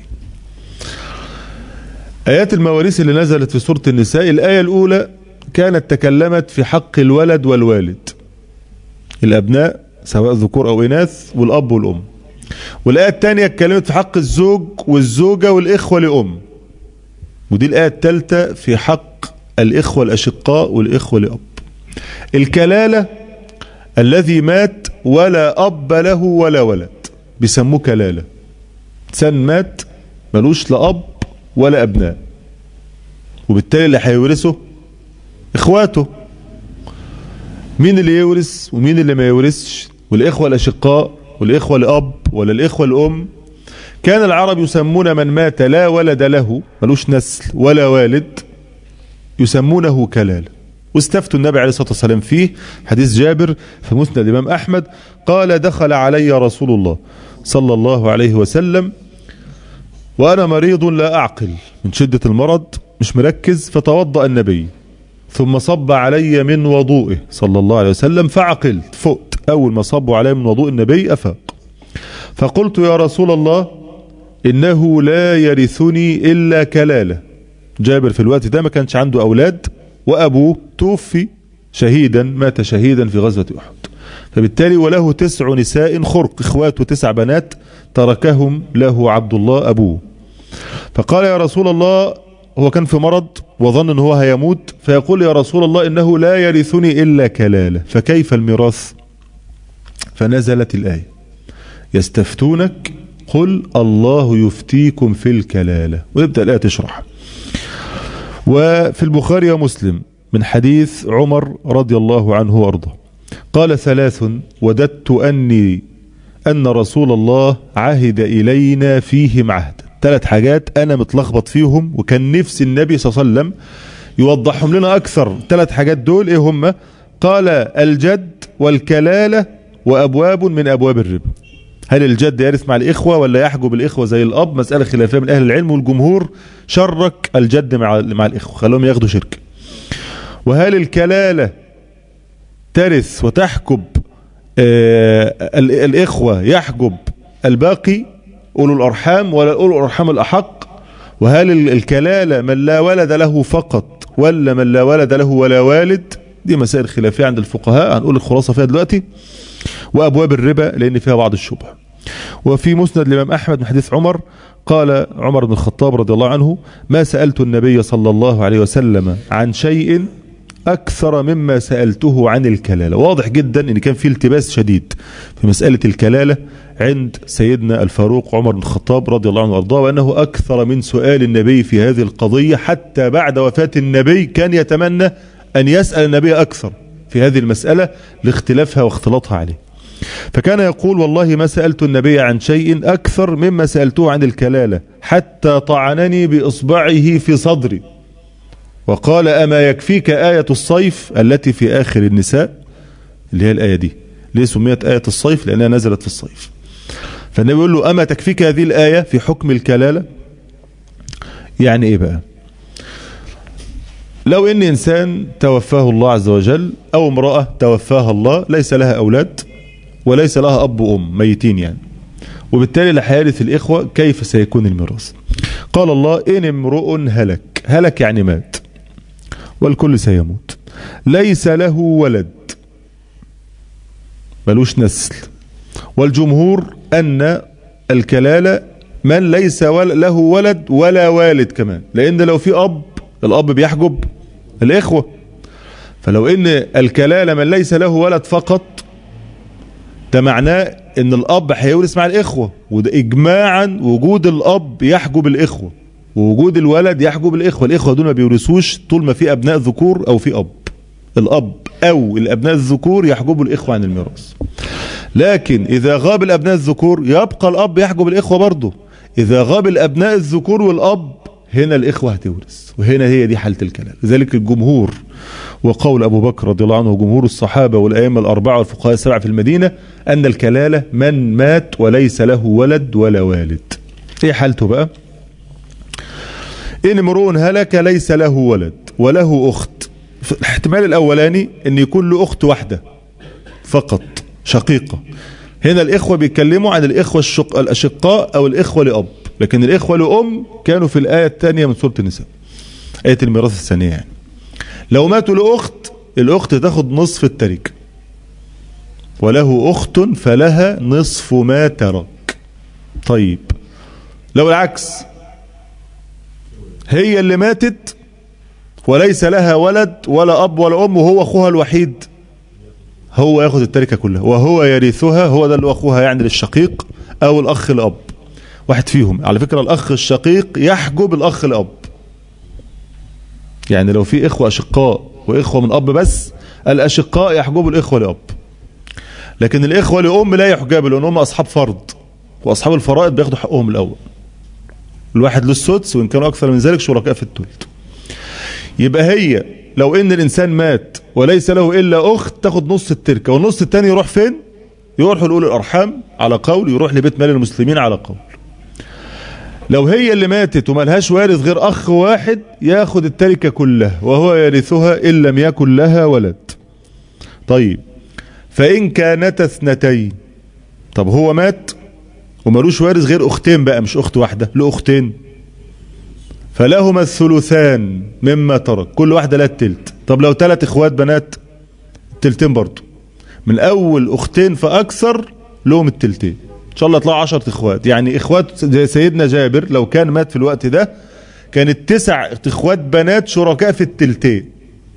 آيات المواريث اللي نزلت في سورة النساء، الآية الأولى كانت تكلمت في حق الولد والوالد، الأبناء سواء ذكور أو إناث، والأب والأم. والآية الثانية اتكلمت في حق الزوج والزوجة والإخوة لأم. ودي الآية الثالثة في حق الإخوة الأشقاء والإخوة لأب. الكلالة الذي مات ولا أب له ولا ولد بيسموه كلالة. إنسان مات ملوش لا أب ولا أبناء، وبالتالي اللي هيورثه إخواته. مين اللي يورث ومين اللي ما يورثش؟ والإخوة الأشقاء والإخوة لأب ولا الإخوة الأم؟ كان العرب يسمون من مات لا ولد له، ملوش نسل ولا والد، يسمونه كلالة. واستفتوا النبي عليه الصلاة والسلام فيه، حديث جابر في مسند الإمام أحمد قال: دخل علي رسول الله صلى الله عليه وسلم وأنا مريض لا أعقل، من شدة المرض مش مركز، فتوضأ النبي ثم صب علي من وضوئه صلى الله عليه وسلم فعقلت، فقت. أول ما صبوا علي من وضوء النبي أفاق. فقلت: يا رسول الله إنه لا يرثني إلا كلالة. جابر في الوقت ده ما كانش عنده أولاد، وأبوه توفي شهيدا، مات شهيدا في غزوة أحد، فبالتالي وله تسع نساء خرق، إخوات وتسع بنات تركهم له عبد الله أبوه. فقال: يا رسول الله، هو كان في مرض وظن أنه هو هيموت، فيقول: يا رسول الله إنه لا يرثني إلا كلالة، فكيف الميراث؟ فنزلت الآية: يستفتونك قل الله يفتيكم في الكلالة، ويبدأ الآية تشرح. وفي البخاري ومسلم من حديث عمر رضي الله عنه وارضاه قال: ثلاث وددت أني أن رسول الله عهد إلينا فيهم عهدا. ثلاث حاجات أنا متلخبط فيهم، وكان نفس النبي صلى الله عليه وسلم يوضحهم لنا أكثر. ثلاث حاجات دول إيه هم؟ قال: الجد والكلالة وأبواب من أبواب الربا. هل الجد يرث مع الإخوة ولا يحجب الإخوة زي الأب؟ مسألة خلافية من أهل العلم، والجمهور شرك الجد مع مع الإخوة، خلوهم ياخدوا شركة. وهل الكلالة ترث وتحجب آه الإخوة، يحجب الباقي أولو الأرحام ولا أولو الأرحام الأحق؟ وهل الكلالة من لا ولد له فقط ولا من لا ولد له ولا والد؟ دي مسائل خلافية عند الفقهاء، هنقول الخلاصة فيها دلوقتي. وأبواب الربا لأن فيها بعض الشبه. وفي مسند الإمام أحمد من حديث عمر قال عمر بن الخطاب رضي الله عنه: ما سألت النبي صلى الله عليه وسلم عن شيء أكثر مما سألته عن الكلالة. واضح جدا أن كان في التباس شديد في مسألة الكلالة عند سيدنا الفاروق عمر بن الخطاب رضي الله عنه وارضاه، وأنه أكثر من سؤال النبي في هذه القضية، حتى بعد وفاة النبي كان يتمنى أن يسأل النبي أكثر في هذه المسألة لاختلافها واختلاطها عليه. فكان يقول: والله ما سألت النبي عن شيء أكثر مما سألته عن الكلالة، حتى طعنني بإصبعه في صدري وقال: أما يكفيك آية الصيف التي في آخر النساء، اللي هي الآية دي. ليه سميت آية الصيف؟ لأنها نزلت في الصيف. فالنبي يقول له: أما تكفيك هذه الآية في حكم الكلالة؟ يعني إيه بقى؟ لو إن إنسان توفاه الله عز وجل، أو امرأة توفاها الله ليس لها أولاد وليس لها أب وأم ميتين يعني، وبالتالي لا هيرث الإخوة، كيف سيكون الميراث؟ قال الله: إن امرؤ هلك، هلك يعني مات، والكل سيموت، ليس له ولد، ملوش نسل. والجمهور أن الكلالة من ليس له ولد ولا والد كمان، لأن لو في أب، الأب بيحجب الإخوة. فلو إن الكلالة من ليس له ولد فقط، ده معناه إن الأب هيورث مع الإخوة، وده إجماعا وجود الأب يحجب الإخوة، ووجود الولد يحجب الإخوة. الإخوة دول ما بيورثوش طول ما في أبناء ذكور أو في أب. الأب أو الأبناء الذكور يحجبوا الإخوة عن الميراث. لكن إذا غاب الأبناء الذكور يبقى الأب يحجب الإخوة برضه. إذا غاب الأبناء الذكور والأب، هنا الإخوة هتورث، وهنا هي دي حالة الكلالة. لذلك الجمهور وقول أبو بكر رضي الله عنه وجمهور الصحابة والأئمة الأربعة والفقهاء السبعة في المدينة أن الكلالة من مات وليس له ولد ولا والد. إيه حالته بقى؟ إن امرؤ هلك ليس له ولد وله أخت. الاحتمال الأولاني أن يكون له أخت واحدة فقط، شقيقة. هنا الإخوة بيتكلموا عن الإخوة الشق... الأشقاء أو الإخوة لأب، لكن الإخوة لأم كانوا في الآية الثانية من سورة النساء، آية الميراث الثانية. يعني لو ماتوا لأخت، الأخت تاخد نصف التركة، وله أخت فلها نصف ما ترك. طيب لو العكس، هي اللي ماتت وليس لها ولد ولا أب ولا أم وهو أخوها الوحيد، هو ياخد التركة كلها وهو يرثها. هو ده اللي أخوها يعني للشقيق أو الأخ الأب، واحد فيهم. على فكرة الأخ الشقيق يحجب الأخ الأب، يعني لو في إخوة أشقاء وإخوة من أب بس، الأشقاء يحجبوا الإخوة لأب، لكن الإخوة لأم لا يحجبوا، لأن هم أصحاب فرض، وأصحاب الفرائض بياخدوا حقهم الأول. الواحد له السدس، وإن كانوا أكثر من ذلك شركاء في الثلث. يبقى هي لو إن الإنسان مات وليس له إلا أخت تاخد نص التركة، والنص الثاني يروح فين؟ يروح لأولي الأرحام على قول، يروح لبيت مال المسلمين على قول. لو هي اللي ماتت وما لهاش وارث غير أخ واحد، ياخد التركة كلها وهو يرثها إن لم يكن لها ولد. طيب فإن كانت اثنتين، طب هو مات ومالوش وارث غير أختين بقى، مش أخت واحدة، له أختين، فلهما الثلثان مما ترك، كل واحدة لها التلت. طب لو ثلاث إخوات بنات، التلتين برضو، من أول أختين فأكثر لهم التلتين. إن شاء الله يطلعوا عشرة إخوات، يعني إخوات زي سيدنا جابر لو كان مات في الوقت ده كانت تسع إخوات بنات شركاء في التلتين.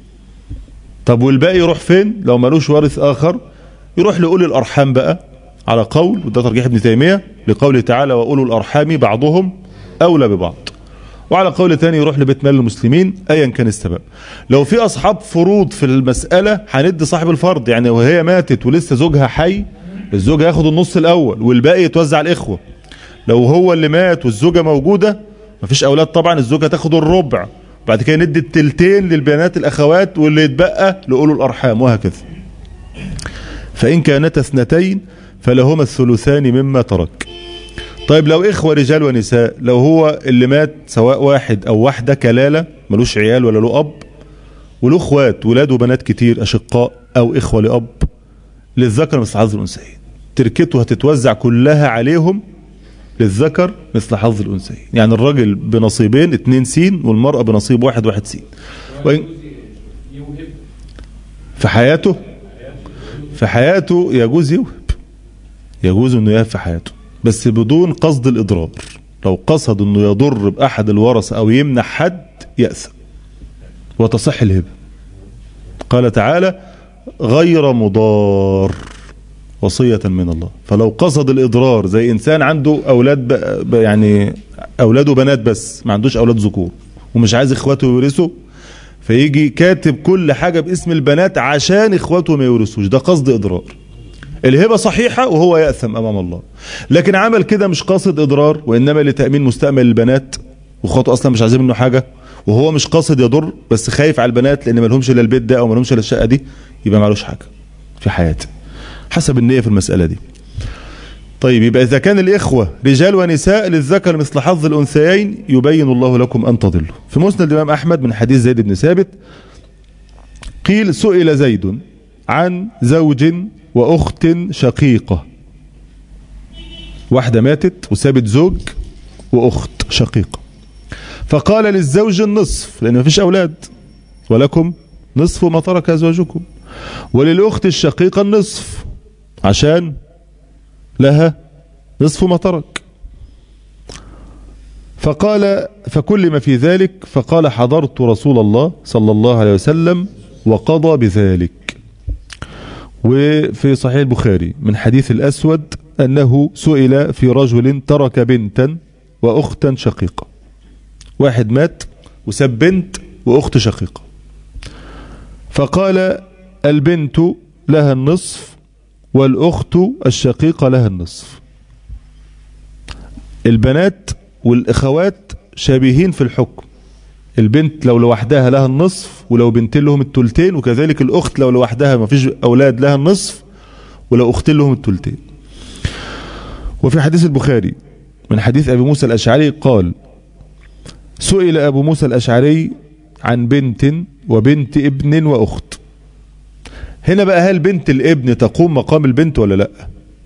طب والباقي يروح فين لو مالوش وارث آخر؟ يروح لأولي الأرحام بقى على قول، وده ترجيح ابن تيمية لقوله تعالى وأولو الأرحام بعضهم أولى ببعض، وعلى قول ثاني يروح لبيت مال المسلمين أيا كان السبب. لو في أصحاب فروض في المسألة هندي صاحب الفرض، يعني وهي ماتت ولسه زوجها حي، الزوج هياخد النص الأول والباقي يتوزع الإخوة. لو هو اللي مات والزوجة موجودة مفيش أولاد طبعا، الزوجة تاخد الربع، بعد كده ندي التلتين للبنات الأخوات، واللي يتبقى لأولو الأرحام، وهكذا. فإن كانت اثنتين فلهما الثلثان مما ترك. طيب لو إخوة رجال ونساء، لو هو اللي مات سواء واحد أو واحدة كلالة ملوش عيال ولا له أب، وله أخوات ولاد وبنات كتير أشقاء أو إخوة لأب، للذكر مثل حظ الأنثيين، تركته هتتوزع كلها عليهم للذكر مثل حظ الأنثيين. يعني الراجل بنصيبين اتنين سين، والمرأة بنصيب واحد واحد سين. وإن في حياته في حياته يجوز يوهب، يجوز انه يوهب في حياته، بس بدون قصد الإضرار. لو قصد انه يضر بأحد الورثة أو يمنع حد يأثم وتصح الهبة. قال تعالى غير مضار، وصية من الله. فلو قصد الإضرار زي إنسان عنده أولاد ب... يعني أولاده بنات بس ما عندوش أولاد ذكور ومش عايز إخواته يورثوا، فيجي كاتب كل حاجة باسم البنات عشان إخواته ما يورثوش، ده قصد إضرار. الهبة صحيحة وهو يأثم أمام الله، لكن عمل كده مش قاصد إضرار، وإنما لتأمين مستقبل البنات، وإخواته أصلا مش عايزين منه حاجة، وهو مش قاصد يضر بس خايف على البنات لأن ما لهمش إلا البيت ده أو ما لهمش إلا الشقة دي، يبقى ما لهوش حاجة في حياته حسب النية في المسألة دي. طيب يبقى إذا كان الإخوة رجال ونساء للذكر مثل حظ الأنثيين يبين الله لكم أن تضلوا. في مسند الإمام أحمد من حديث زيد بن ثابت قيل سئل زيد عن زوج وأخت شقيقة، واحدة ماتت وسابت زوج وأخت شقيقة، فقال للزوج النصف لأن ما فيش أولاد، ولكم نصف ما ترك أزواجكم، وللأخت الشقيقة النصف عشان لها نصف ما ترك. فقال فكل ما في ذلك، فقال حضرت رسول الله صلى الله عليه وسلم وقضى بذلك. وفي صحيح البخاري من حديث الأسود أنه سئل في رجل ترك بنتا وأختا شقيقة، واحد مات وساب بنت وأخت شقيقة، فقال البنت لها النصف والأخت الشقيقة لها النصف. البنات والإخوات شبيهين في الحكم، البنت لو لوحدها لها النصف ولو بنتين لهم التلتين، وكذلك الأخت لو لوحدها ما فيش أولاد لها النصف ولو أختين لهم التلتين. وفي حديث البخاري من حديث أبي موسى الأشعري قال سئل أبو موسى الأشعري عن بنت وبنت ابن وأخت، هنا بقى هل بنت الابن تقوم مقام البنت ولا لا؟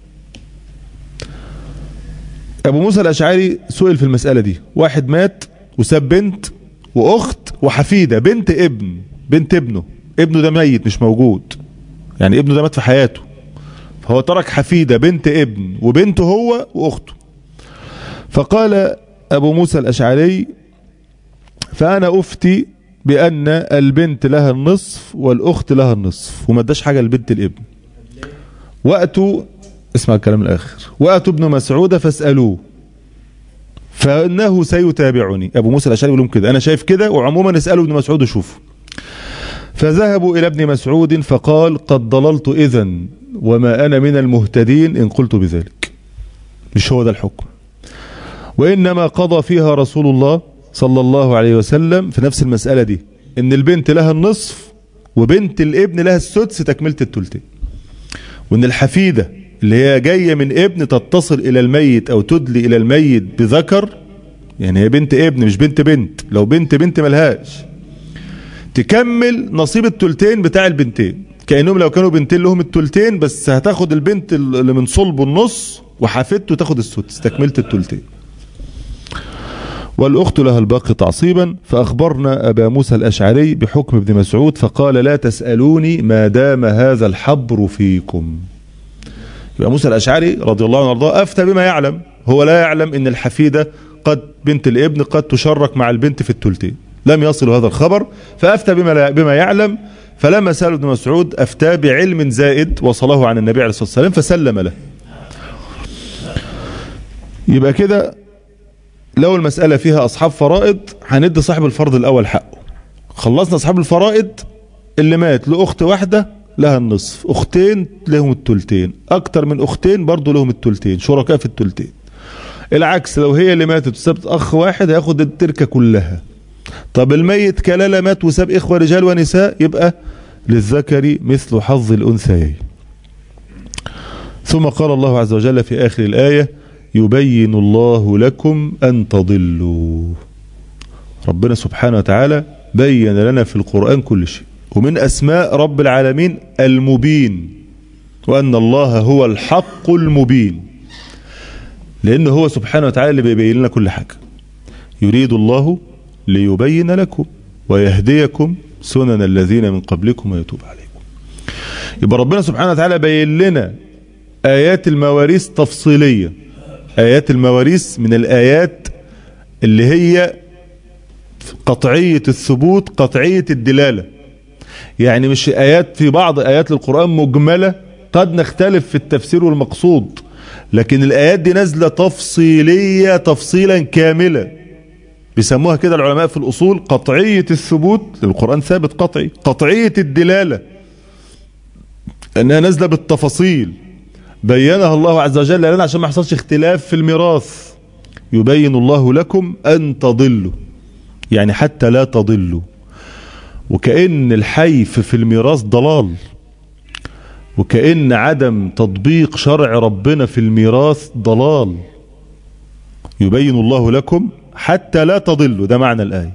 ابو موسى الاشعري سئل في المسألة دي، واحد مات وساب بنت واخت وحفيدة، بنت ابن، بنت ابنه، ابنه ده ميت مش موجود، يعني ابنه ده مات في حياته، فهو ترك حفيدة بنت ابن وبنته هو واخته. فقال ابو موسى الاشعري فانا افتي بان البنت لها النصف والاخت لها النصف، وما اداش حاجة لبنت الابن. واتوا، اسمع الكلام الاخر، واتوا ابن مسعود فاسألوه فانه سيتابعني. ابو موسى الاشعري يقول لهم كده، انا شايف كده، وعموما اسألوا ابن مسعود وشوفوا. فذهبوا الى ابن مسعود فقال قد ضللت اذن وما انا من المهتدين ان قلت بذلك. مش هو ده الحكم، وانما قضى فيها رسول الله صلى الله عليه وسلم في نفس المسألة دي ان البنت لها النصف وبنت الابن لها السدس تكملة التلتين، وان الحفيدة اللي هي جاية من ابن تتصل الى الميت او تدلي الى الميت بذكر، يعني هي بنت ابن مش بنت بنت، لو بنت بنت ملهاش، تكمل نصيب التلتين بتاع البنتين، كأنهم لو كانوا بنتين لهم التلتين، بس هتاخد البنت اللي من صلبه النص وحفيدته تاخد السدس تكملة التلتين. والأخت لها الباقي تعصيبا. فأخبرنا أبا موسى الأشعري بحكم ابن مسعود فقال لا تسألوني ما دام هذا الحبر فيكم. يبقى موسى الأشعري رضي الله عنه وارضاه أفتى بما يعلم، هو لا يعلم ان الحفيدة قد بنت الابن قد تشرك مع البنت في التلتين، لم يصل هذا الخبر، فأفتى بما, بما يعلم. فلما سأل ابن مسعود أفتى بعلم زائد وصله عن النبي عليه الصلاة والسلام فسلم له. يبقى كده لو المسألة فيها أصحاب فرائض هندي صاحب الفرض الأول حقه. خلصنا أصحاب الفرائض، اللي مات لأخت واحدة لها النصف، أختين لهم التلتين، أكتر من أختين برضو لهم التلتين، شركاء في التلتين. العكس، لو هي اللي ماتت وسابت أخ واحد هياخد التركة كلها. طب الميت كلالة مات وساب إخوة رجال ونساء، يبقى للذكر مثل حظ الأنثيين. ثم قال الله عز وجل في آخر الآية يبين الله لكم أن تضلوا. ربنا سبحانه وتعالى بين لنا في القرآن كل شيء، ومن أسماء رب العالمين المبين، وأن الله هو الحق المبين، لأنه هو سبحانه وتعالى اللي بيبين لنا كل حاجة. يريد الله ليبين لكم ويهديكم سنن الذين من قبلكم ويتوب عليكم. يبقى ربنا سبحانه وتعالى بين لنا آيات المواريث تفصيلية. آيات المواريث من الآيات اللي هي قطعية الثبوت قطعية الدلالة، يعني مش آيات، في بعض آيات القرآن مجملة قد نختلف في التفسير والمقصود، لكن الآيات دي نازلة تفصيلية تفصيلا كاملة، بيسموها كده العلماء في الأصول قطعية الثبوت، للقرآن ثابت قطعي، قطعية الدلالة أنها نازلة بالتفاصيل بينها الله عز وجل لنا عشان ما يحصلش اختلاف في الميراث. يبين الله لكم أن تضلوا، يعني حتى لا تضلوا، وكأن الحيف في الميراث ضلال، وكأن عدم تطبيق شرع ربنا في الميراث ضلال. يبين الله لكم حتى لا تضلوا، ده معنى الآية.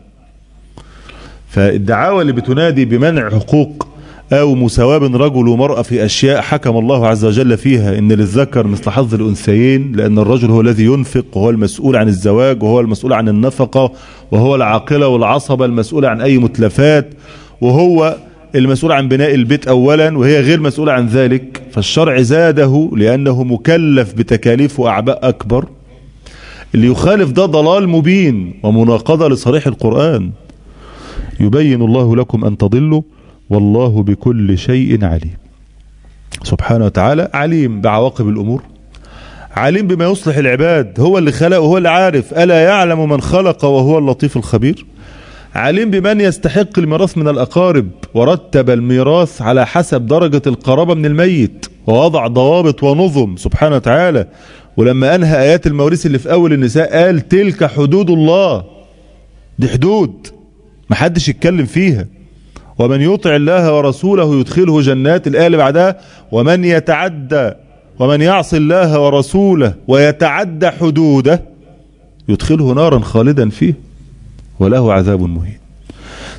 فالدعاوى اللي بتنادي بمنع حقوق أو مساواة بين رجل ومرأة في أشياء حكم الله عز وجل فيها إن للذكر مثل حظ الأنثيين، لأن الرجل هو الذي ينفق وهو المسؤول عن الزواج وهو المسؤول عن النفقة وهو العاقلة والعصبة المسؤولة عن أي متلفات، وهو المسؤول عن بناء البيت أولا وهي غير مسؤولة عن ذلك، فالشرع زاده لأنه مكلف بتكاليف وأعباء أكبر. اللي يخالف ده ضلال مبين ومناقضة لصريح القرآن. يبين الله لكم أن تضلوا والله بكل شيء عليم. سبحانه وتعالى عليم بعواقب الأمور، عليم بما يصلح العباد، هو اللي خلق وهو اللي عارف، ألا يعلم من خلق وهو اللطيف الخبير. عليم بمن يستحق الميراث من الأقارب، ورتب الميراث على حسب درجة القرابة من الميت، ووضع ضوابط ونظم سبحانه وتعالى. ولما أنهى آيات المواريث اللي في أول النساء قال تلك حدود الله، دي حدود محدش يتكلم فيها. ومن يطع الله ورسوله يدخله جنات، الآية اللي بعدها ومن يتعدى ومن يعصي الله ورسوله ويتعدى حدوده يدخله نارا خالدا فيه وله عذاب مهين.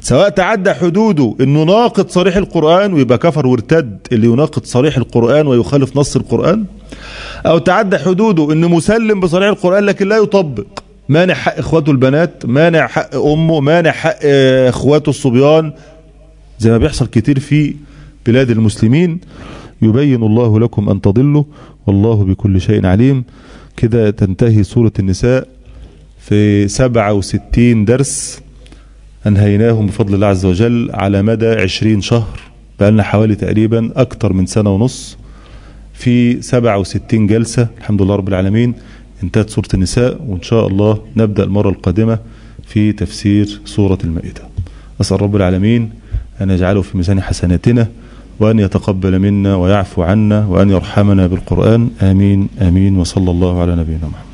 سواء تعدى حدوده انه ناقض صريح القرآن ويبقى كفر وارتد اللي يناقض صريح القرآن ويخالف نص القرآن، او تعدى حدوده انه مسلم بصريح القرآن لكن لا يطبق، مانع حق اخواته البنات، مانع حق امه، مانع حق اخواته الصبيان، زي ما بيحصل كتير في بلاد المسلمين. يبين الله لكم ان تضلوا والله بكل شيء عليم. كده تنتهي سورة النساء في سبعة وستين درس أنهيناهم بفضل الله عز وجل على مدى عشرين شهر، بقالنا حوالي تقريبا أكتر من سنة ونص في سبعة وستين جلسة. الحمد لله رب العالمين انتهت سورة النساء، وإن شاء الله نبدأ المرة القادمة في تفسير سورة المائدة. أسأل رب العالمين أن يجعله في ميزان حسناتنا، وأن يتقبل منا ويعفو عنا، وأن يرحمنا بالقرآن. آمين آمين، وصلى الله على نبينا محمد.